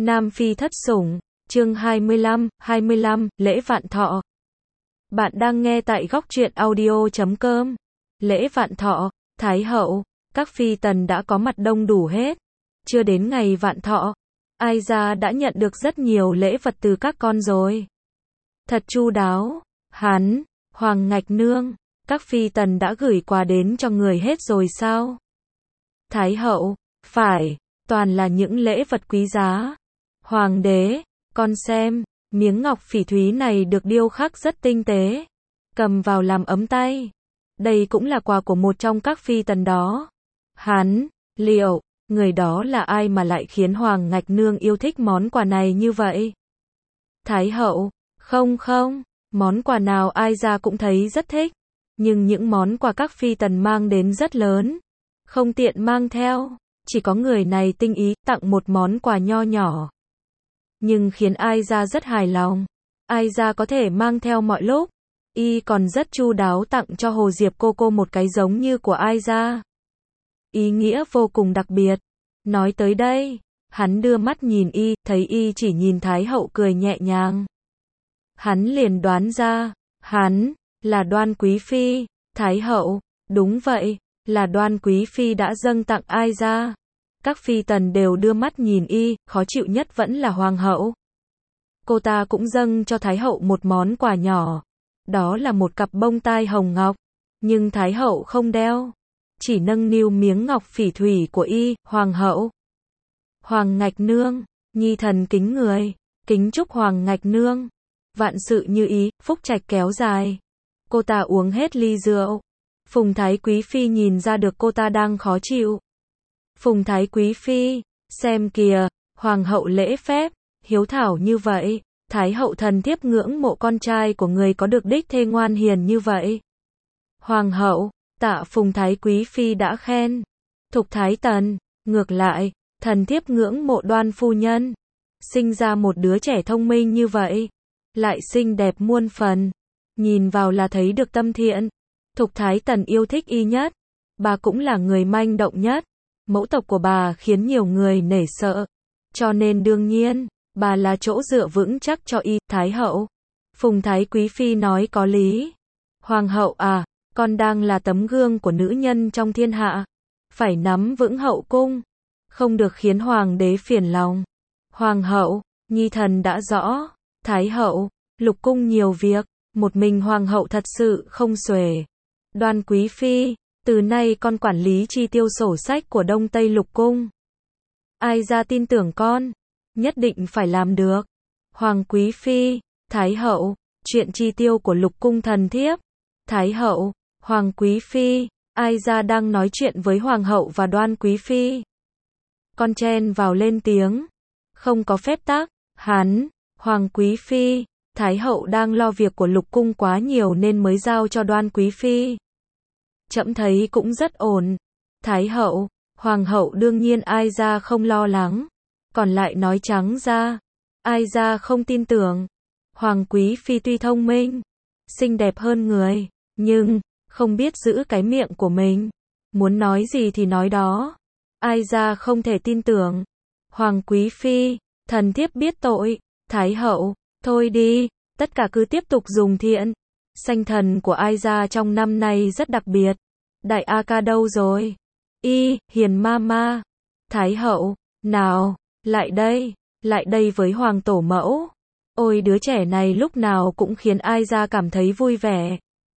Nam Phi thất sủng, chương 25, lễ vạn thọ. Bạn đang nghe tại góc truyện audio.com. Lễ vạn thọ, Thái hậu, các phi tần đã có mặt đông đủ hết. Chưa đến ngày vạn thọ, ai ra đã nhận được rất nhiều lễ vật từ các con rồi. Thật chu đáo, hắn, Hoàng Ngạch Nương, các phi tần đã gửi quà đến cho người hết rồi sao? Thái hậu, phải, toàn là những lễ vật quý giá. Hoàng đế, con xem, miếng ngọc phỉ thúy này được điêu khắc rất tinh tế. Cầm vào làm ấm tay. Đây cũng là quà của một trong các phi tần đó. Hắn, liệu, người đó là ai mà lại khiến Hoàng Ngạch Nương yêu thích món quà này như vậy? Thái hậu, không, món quà nào ai ra cũng thấy rất thích. Nhưng những món quà các phi tần mang đến rất lớn. Không tiện mang theo, chỉ có người này tinh ý tặng một món quà nho nhỏ. Nhưng khiến ai ra rất hài lòng. Ai ra có thể mang theo mọi lúc. Y còn rất chu đáo tặng cho Hồ Diệp cô một cái giống như của ai ra. Ý nghĩa vô cùng đặc biệt. Nói tới đây, hắn đưa mắt nhìn Y, thấy Y chỉ nhìn Thái hậu cười nhẹ nhàng. Hắn liền đoán ra, hắn là Đoan Quý Phi. Thái hậu, đúng vậy, là Đoan Quý Phi đã dâng tặng ai ra. Các phi tần đều đưa mắt nhìn Y, khó chịu nhất vẫn là Hoàng hậu. Cô ta cũng dâng cho Thái hậu một món quà nhỏ. Đó là một cặp bông tai hồng ngọc. Nhưng Thái hậu không đeo. Chỉ nâng niu miếng ngọc phỉ thủy của Y, Hoàng hậu. Hoàng Ngạch Nương, nhi thần kính người, kính chúc Hoàng Ngạch Nương. Vạn sự như ý, phúc trạch kéo dài. Cô ta uống hết ly rượu. Phùng Thái Quý Phi nhìn ra được cô ta đang khó chịu. Phùng Thái Quý Phi, xem kìa, Hoàng hậu lễ phép, hiếu thảo như vậy, Thái hậu thần thiếp ngưỡng mộ con trai của người có được đích thê ngoan hiền như vậy. Hoàng hậu, tạ Phùng Thái Quý Phi đã khen. Thục Thái Tần, ngược lại, thần thiếp ngưỡng mộ Đoan phu nhân. Sinh ra một đứa trẻ thông minh như vậy, lại xinh đẹp muôn phần. Nhìn vào là thấy được tâm thiện. Thục Thái Tần yêu thích Y nhất. Bà cũng là người manh động nhất. Mẫu tộc của bà khiến nhiều người nể sợ. Cho nên đương nhiên, bà là chỗ dựa vững chắc cho Y. Thái hậu. Phùng Thái Quý Phi nói có lý. Hoàng hậu à, con đang là tấm gương của nữ nhân trong thiên hạ. Phải nắm vững hậu cung. Không được khiến hoàng đế phiền lòng. Hoàng hậu, nhi thần đã rõ. Thái hậu, lục cung nhiều việc. Một mình hoàng hậu thật sự không xuể. Đoan Quý Phi, từ nay con quản lý chi tiêu sổ sách của Đông Tây lục cung. Ai ra tin tưởng con, nhất định phải làm được. Hoàng Quý Phi, Thái hậu, chuyện chi tiêu của lục cung thần thiếp. Thái hậu, Hoàng Quý Phi, ai ra đang nói chuyện với Hoàng hậu và Đoan Quý Phi. Con chen vào lên tiếng. Không có phép tắc, hắn, Hoàng Quý Phi, Thái hậu đang lo việc của lục cung quá nhiều nên mới giao cho Đoan Quý Phi. Trẫm thấy cũng rất ổn. Thái hậu, Hoàng hậu đương nhiên ai ra không lo lắng. Còn lại nói trắng ra, ai ra không tin tưởng. Hoàng Quý Phi tuy thông minh, xinh đẹp hơn người, nhưng không biết giữ cái miệng của mình. Muốn nói gì thì nói đó. Ai ra không thể tin tưởng. Hoàng Quý Phi, thần thiếp biết tội. Thái hậu, thôi đi, tất cả cứ tiếp tục dùng thiện. Sanh thần của ai ra trong năm nay rất đặc biệt. Đại A Ca đâu rồi? Y, hiền ma. Thái hậu, nào, lại đây với hoàng tổ mẫu. Ôi đứa trẻ này lúc nào cũng khiến ai ra cảm thấy vui vẻ.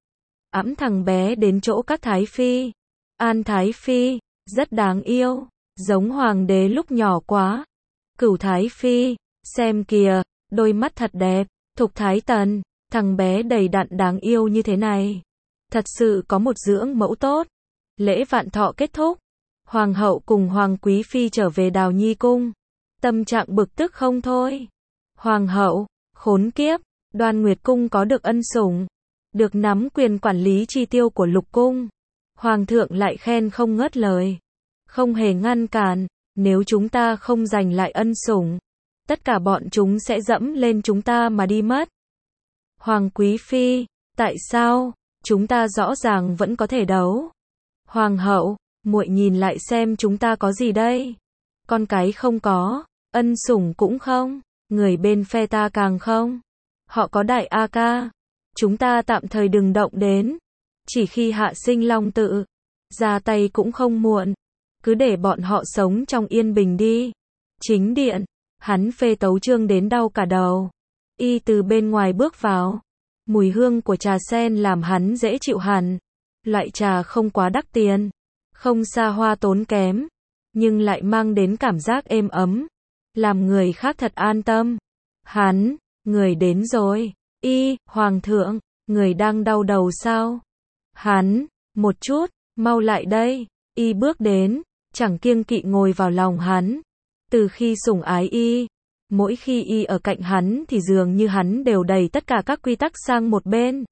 Ẵm thằng bé đến chỗ các Thái Phi. An Thái Phi, rất đáng yêu, giống hoàng đế lúc nhỏ quá. Cửu Thái Phi, xem kìa, đôi mắt thật đẹp. Thục Thái Tần, thằng bé đầy đặn đáng yêu như thế này. Thật sự có một dưỡng mẫu tốt. Lễ vạn thọ kết thúc. Hoàng hậu cùng Hoàng Quý Phi trở về Đào Nhi cung. Tâm trạng bực tức không thôi. Hoàng hậu, khốn kiếp, Đoan Nguyệt cung có được ân sủng. Được nắm quyền quản lý chi tiêu của lục cung. Hoàng thượng lại khen không ngớt lời. Không hề ngăn cản, nếu chúng ta không giành lại ân sủng. Tất cả bọn chúng sẽ dẫm lên chúng ta mà đi mất. Hoàng Quý Phi, tại sao? Chúng ta rõ ràng vẫn có thể đấu. Hoàng hậu, muội nhìn lại xem chúng ta có gì đây. Con cái không có, ân sủng cũng không, người bên phe ta càng không. Họ có đại A ca, chúng ta tạm thời đừng động đến. Chỉ khi Hạ Sinh Long tự ra tay cũng không muộn. Cứ để bọn họ sống trong yên bình đi. Chính điện, hắn phê tấu chương đến đau cả đầu. Y từ bên ngoài bước vào. Mùi hương của trà sen làm hắn dễ chịu hẳn. Loại trà không quá đắt tiền, không xa hoa tốn kém, nhưng lại mang đến cảm giác êm ấm, làm người khác thật an tâm. Hắn, người đến rồi. Y, Hoàng thượng, người đang đau đầu sao? Hắn, một chút, mau lại đây. Y bước đến, chẳng kiêng kỵ ngồi vào lòng hắn. Từ khi sủng ái Y, mỗi khi Y ở cạnh hắn thì dường như hắn đều đẩy tất cả các quy tắc sang một bên.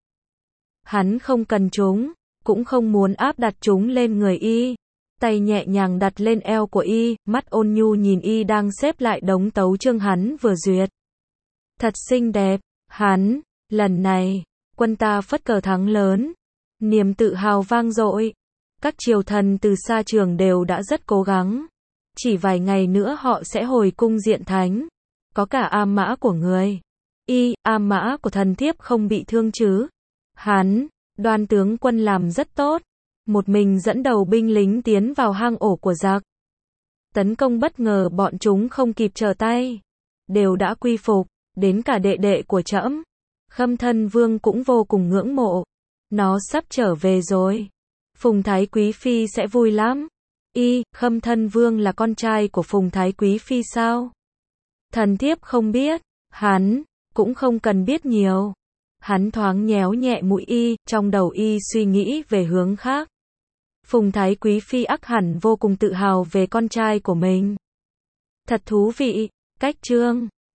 Hắn không cần chúng, cũng không muốn áp đặt chúng lên người Y. Tay nhẹ nhàng đặt lên eo của Y, mắt ôn nhu nhìn Y đang xếp lại đống tấu chương hắn vừa duyệt. Thật xinh đẹp. Hắn, lần này, quân ta phất cờ thắng lớn. Niềm tự hào vang dội. Các triều thần từ xa trường đều đã rất cố gắng. Chỉ vài ngày nữa họ sẽ hồi cung diện thánh. Có cả am mã của người. Y, am mã của thần thiếp không bị thương chứ? Hắn, Đoan tướng quân làm rất tốt. Một mình dẫn đầu binh lính tiến vào hang ổ của giặc. Tấn công bất ngờ bọn chúng không kịp trở tay. Đều đã quy phục, đến cả đệ đệ của trẫm. Khâm Thân Vương cũng vô cùng ngưỡng mộ. Nó sắp trở về rồi. Phùng Thái Quý Phi sẽ vui lắm. Y, Khâm Thân Vương là con trai của Phùng Thái Quý Phi sao? Thần thiếp không biết. Hắn, cũng không cần biết nhiều. Hắn thoáng nhéo nhẹ mũi Y, trong đầu Y suy nghĩ về hướng khác. Phùng Thái Quý Phi ắt hẳn vô cùng tự hào về con trai của mình. Thật thú vị. Cách chương